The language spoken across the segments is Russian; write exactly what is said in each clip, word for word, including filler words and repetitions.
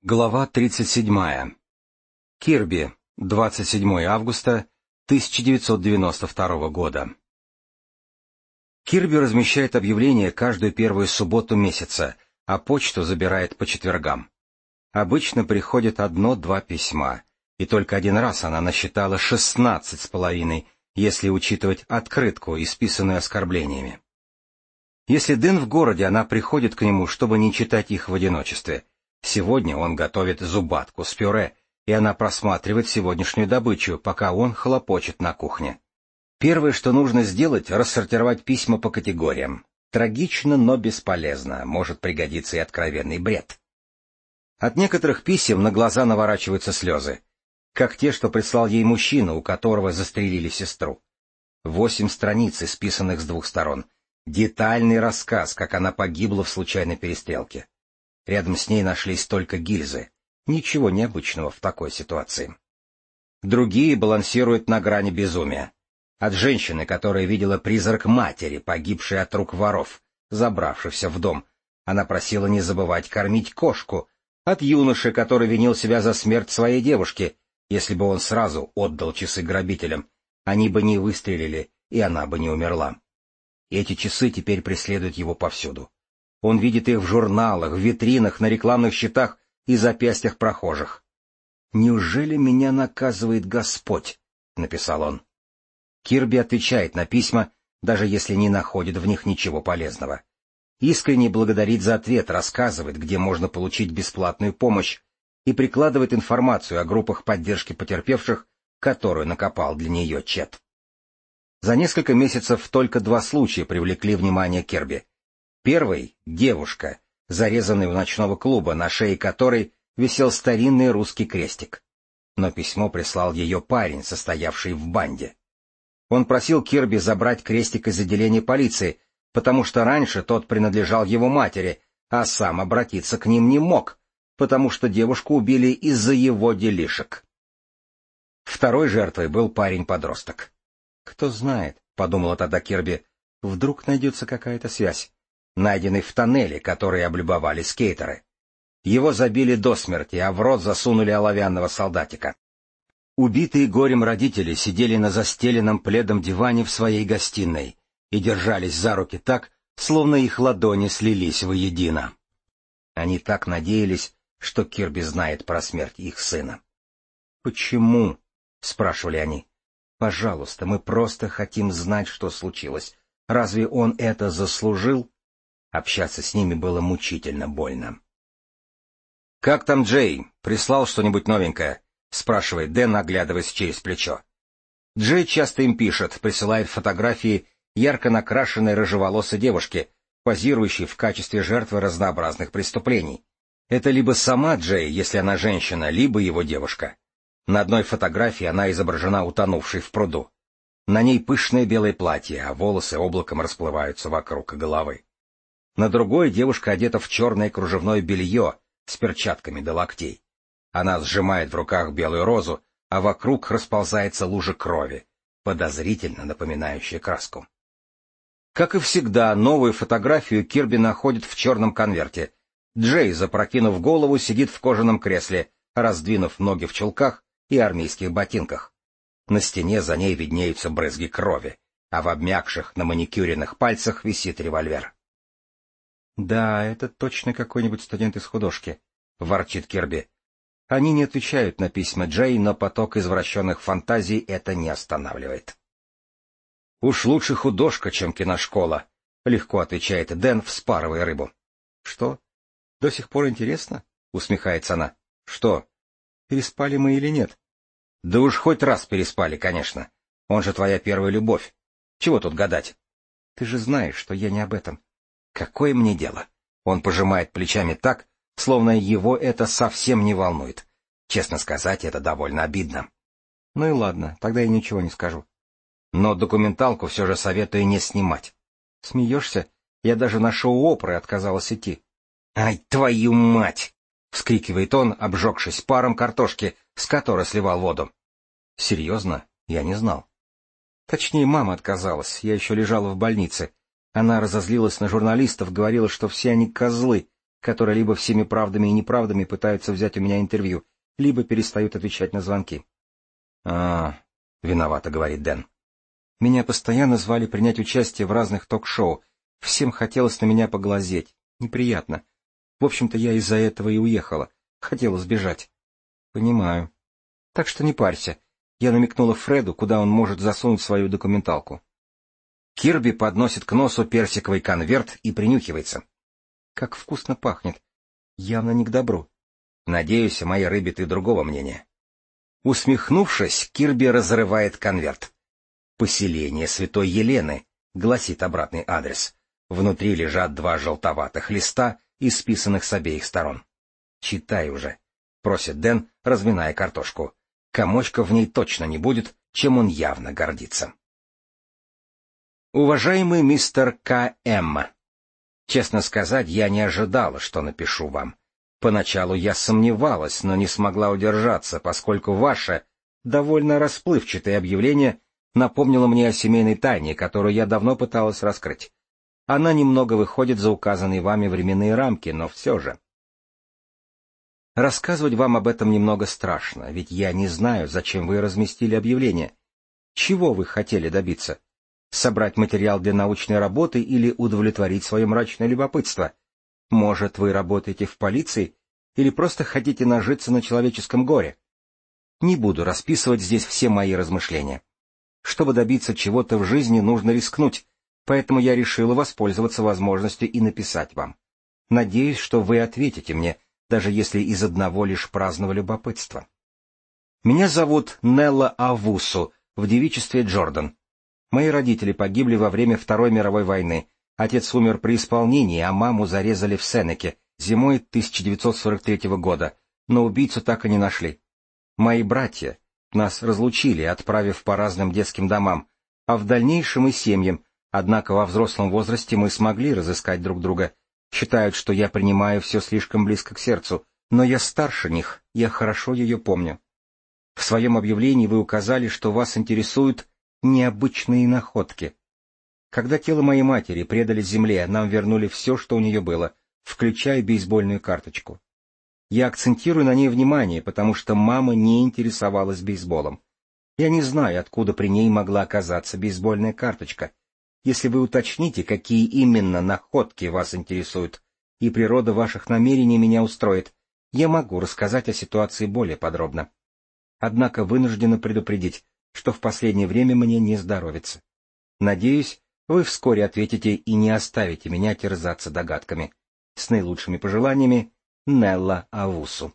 Глава тридцать седьмая. Кирби, двадцать седьмое августа тысяча девятьсот девяносто второго года. Кирби размещает объявления каждую первую субботу месяца, а почту забирает по четвергам. Обычно приходит одно-два письма, и только один раз она насчитала шестнадцать с половиной, если учитывать открытку, исписанную оскорблениями. Если Дэн в городе, она приходит к нему, чтобы не читать их в одиночестве. Сегодня он готовит зубатку с пюре, и она просматривает сегодняшнюю добычу, пока он хлопочет на кухне. Первое, что нужно сделать, рассортировать письма по категориям. Трагично, но бесполезно, может пригодиться и откровенный бред. От некоторых писем на глаза наворачиваются слезы, как те, что прислал ей мужчина, у которого застрелили сестру. Восемь страниц, исписанных с двух сторон. Детальный рассказ, как она погибла в случайной перестрелке. Рядом с ней нашлись только гильзы. Ничего необычного в такой ситуации. Другие балансируют на грани безумия. От женщины, которая видела призрак матери, погибшей от рук воров, забравшихся в дом. Она просила не забывать кормить кошку. От юноши, который винил себя за смерть своей девушки. Если бы он сразу отдал часы грабителям, они бы не выстрелили, и она бы не умерла. Эти часы теперь преследуют его повсюду. Он видит их в журналах, в витринах, на рекламных щитах и запястьях прохожих. «Неужели меня наказывает Господь?» — написал он. Кирби отвечает на письма, даже если не находит в них ничего полезного. Искренне благодарит за ответ, рассказывает, где можно получить бесплатную помощь, и прикладывает информацию о группах поддержки потерпевших, которую накопал для нее Чет. За несколько месяцев только два случая привлекли внимание Кирби. Первый — девушка, зарезанная у ночного клуба, на шее которой висел старинный русский крестик. Но письмо прислал ее парень, состоявший в банде. Он просил Кирби забрать крестик из отделения полиции, потому что раньше тот принадлежал его матери, а сам обратиться к ним не мог, потому что девушку убили из-за его делишек. Второй жертвой был парень-подросток. «Кто знает», — подумала тогда Кирби, — «вдруг найдется какая-то связь». Найденный в тоннеле, который облюбовали скейтеры. Его забили до смерти, а в рот засунули оловянного солдатика. Убитые горем родители сидели на застеленном пледом диване в своей гостиной и держались за руки так, словно их ладони слились воедино. Они так надеялись, что Кирби знает про смерть их сына. «Почему?» — спрашивали они. «Пожалуйста, мы просто хотим знать, что случилось. Разве он это заслужил?» Общаться с ними было мучительно больно. «Как там Джей? Прислал что-нибудь новенькое?» — спрашивает Дэн, оглядываясь через плечо. Джей часто им пишет, присылает фотографии ярко накрашенной рыжеволосой девушки, позирующей в качестве жертвы разнообразных преступлений. Это либо сама Джей, если она женщина, либо его девушка. На одной фотографии она изображена утонувшей в пруду. На ней пышное белое платье, а волосы облаком расплываются вокруг головы. На другой девушка одета в черное кружевное белье с перчатками до локтей. Она сжимает в руках белую розу, а вокруг расползается лужа крови, подозрительно напоминающая краску. Как и всегда, новую фотографию Кирби находит в черном конверте. Джей, запрокинув голову, сидит в кожаном кресле, раздвинув ноги в чулках и армейских ботинках. На стене за ней виднеются брызги крови, а в обмякших на маникюренных пальцах висит револьвер. «Да, это точно какой-нибудь студент из художки», — ворчит Кирби. Они не отвечают на письма Джей, но поток извращенных фантазий это не останавливает. «Уж лучше художка, чем киношкола», — легко отвечает Дэн, вспарывая рыбу. «Что? До сих пор интересно?» — усмехается она. «Что? Переспали мы или нет?» «Да уж хоть раз переспали, конечно. Он же твоя первая любовь. Чего тут гадать?» «Ты же знаешь, что я не об этом». «Какое мне дело?» Он пожимает плечами так, словно его это совсем не волнует. Честно сказать, это довольно обидно. «Ну и ладно, тогда я ничего не скажу». «Но документалку все же советую не снимать». «Смеешься? Я даже на шоу Опры отказалась идти». «Ай, твою мать!» — вскрикивает он, обжегшись паром картошки, с которой сливал воду. «Серьезно? Я не знал». «Точнее, мама отказалась, я еще лежала в больнице. Она разозлилась на журналистов, говорила, что все они козлы, которые либо всеми правдами и неправдами пытаются взять у меня интервью, либо перестают отвечать на звонки. — А, — виновато говорит Дэн. — Меня постоянно звали принять участие в разных ток-шоу. Всем хотелось на меня поглазеть. Неприятно. В общем-то, я из-за этого и уехала. Хотела сбежать. — Понимаю. Так что не парься. Я намекнула Фреду, куда он может засунуть свою документалку. Кирби подносит к носу персиковый конверт и принюхивается. Как вкусно пахнет. Явно не к добру. Надеюсь, о моей рыбе ты другого мнения. Усмехнувшись, Кирби разрывает конверт. «Поселение Святой Елены», — гласит обратный адрес. Внутри лежат два желтоватых листа, исписанных с обеих сторон. «Читай уже», — просит Дэн, разминая картошку. Комочка в ней точно не будет, чем он явно гордится. Уважаемый мистер К М, честно сказать, я не ожидала, что напишу вам. Поначалу я сомневалась, но не смогла удержаться, поскольку ваше, довольно расплывчатое объявление напомнило мне о семейной тайне, которую я давно пыталась раскрыть. Она немного выходит за указанные вами временные рамки, но все же. Рассказывать вам об этом немного страшно, ведь я не знаю, зачем вы разместили объявление. Чего вы хотели добиться? Собрать материал для научной работы или удовлетворить свое мрачное любопытство? Может, вы работаете в полиции или просто хотите нажиться на человеческом горе? Не буду расписывать здесь все мои размышления. Чтобы добиться чего-то в жизни, нужно рискнуть, поэтому я решила воспользоваться возможностью и написать вам. Надеюсь, что вы ответите мне, даже если из одного лишь праздного любопытства. Меня зовут Нелла Авусу, в девичестве Джордан. Мои родители погибли во время Второй мировой войны. Отец умер при исполнении, а маму зарезали в Сенеке зимой тысяча девятьсот сорок третьего года, но убийцу так и не нашли. Мои братья нас разлучили, отправив по разным детским домам, а в дальнейшем и семьям, однако во взрослом возрасте мы смогли разыскать друг друга. Считают, что я принимаю все слишком близко к сердцу, но я старше них, я хорошо ее помню. В своем объявлении вы указали, что вас интересуют необычные находки. Когда тело моей матери предали земле, нам вернули все, что у нее было, включая бейсбольную карточку. Я акцентирую на ней внимание, потому что мама не интересовалась бейсболом. Я не знаю, откуда при ней могла оказаться бейсбольная карточка. Если вы уточните, какие именно находки вас интересуют, и природа ваших намерений меня устроит, я могу рассказать о ситуации более подробно. Однако вынуждена предупредить, что в последнее время мне не здоровится. Надеюсь, вы вскоре ответите и не оставите меня терзаться догадками. С наилучшими пожеланиями, Нелла Авусу.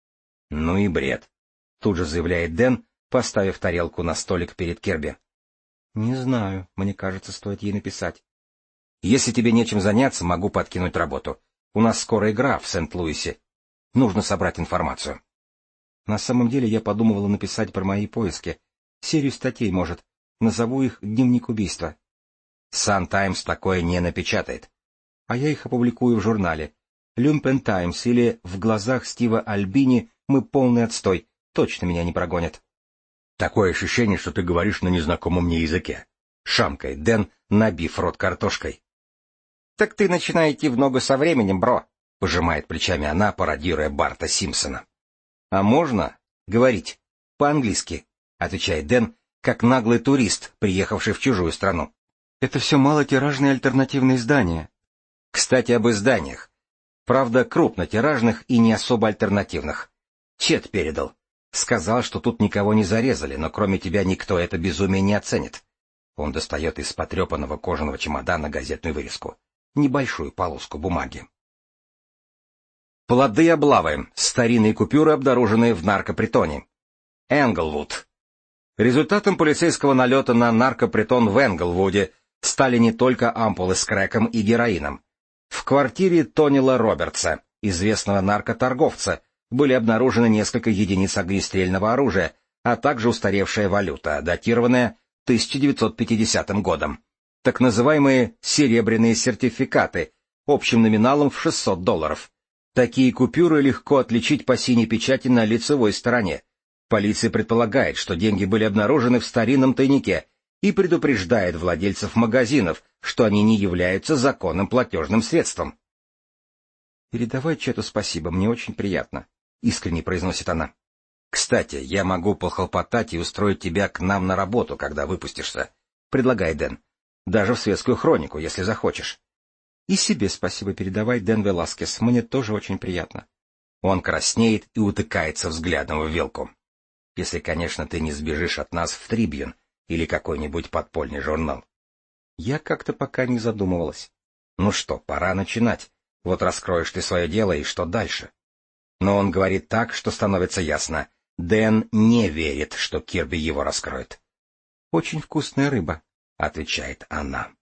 — Ну и бред, — тут же заявляет Дэн, поставив тарелку на столик перед Кирби. — Не знаю, мне кажется, стоит ей написать. — Если тебе нечем заняться, могу подкинуть работу. У нас скоро игра в Сент-Луисе. Нужно собрать информацию. На самом деле я подумывала написать про мои поиски. Серию статей, может. Назову их «Дневник убийства». «Сан Таймс» такое не напечатает. А я их опубликую в журнале. «Люмпен Таймс» или «В глазах Стива Альбини мы полный отстой». Точно меня не прогонят. Такое ощущение, что ты говоришь на незнакомом мне языке. Шамкает Дэн, набив рот картошкой. «Так ты начинай идти в ногу со временем, бро», — пожимает плечами она, пародируя Барта Симпсона. «А можно говорить по-английски?» — отвечает Дэн, как наглый турист, приехавший в чужую страну. «Это все малотиражные альтернативные издания». Кстати, об изданиях. Правда, крупнотиражных и не особо альтернативных. Чет передал. Сказал, что тут никого не зарезали, но кроме тебя никто это безумие не оценит. Он достает из потрепанного кожаного чемодана газетную вырезку. Небольшую полоску бумаги. Плоды облавы. Старинные купюры, обнаруженные в наркопритоне. Энглвуд. Результатом полицейского налета на наркопритон в Энглвуде стали не только ампулы с крэком и героином. В квартире Тонила Робертса, известного наркоторговца, были обнаружены несколько единиц огнестрельного оружия, а также устаревшая валюта, датированная тысяча девятьсот пятидесятым годом. Так называемые серебряные сертификаты, общим номиналом в шестьсот долларов. Такие купюры легко отличить по синей печати на лицевой стороне. Полиция предполагает, что деньги были обнаружены в старинном тайнике и предупреждает владельцев магазинов, что они не являются законным платежным средством. «Передавай Чету спасибо, мне очень приятно», — искренне произносит она. «Кстати, я могу похлопотать и устроить тебя к нам на работу, когда выпустишься», — предлагает Дэн. «Даже в светскую хронику, если захочешь». «И себе спасибо передавай, Дэн Веласкес, мне тоже очень приятно». Он краснеет и утыкается взглядом в вилку. «Если, конечно, ты не сбежишь от нас в Трибьюн или какой-нибудь подпольный журнал». Я как-то пока не задумывалась. Ну что, пора начинать. Вот раскроешь ты свое дело, и что дальше? Но он говорит так, что становится ясно. Дэн не верит, что Кирби его раскроет. «Очень вкусная рыба», — отвечает она.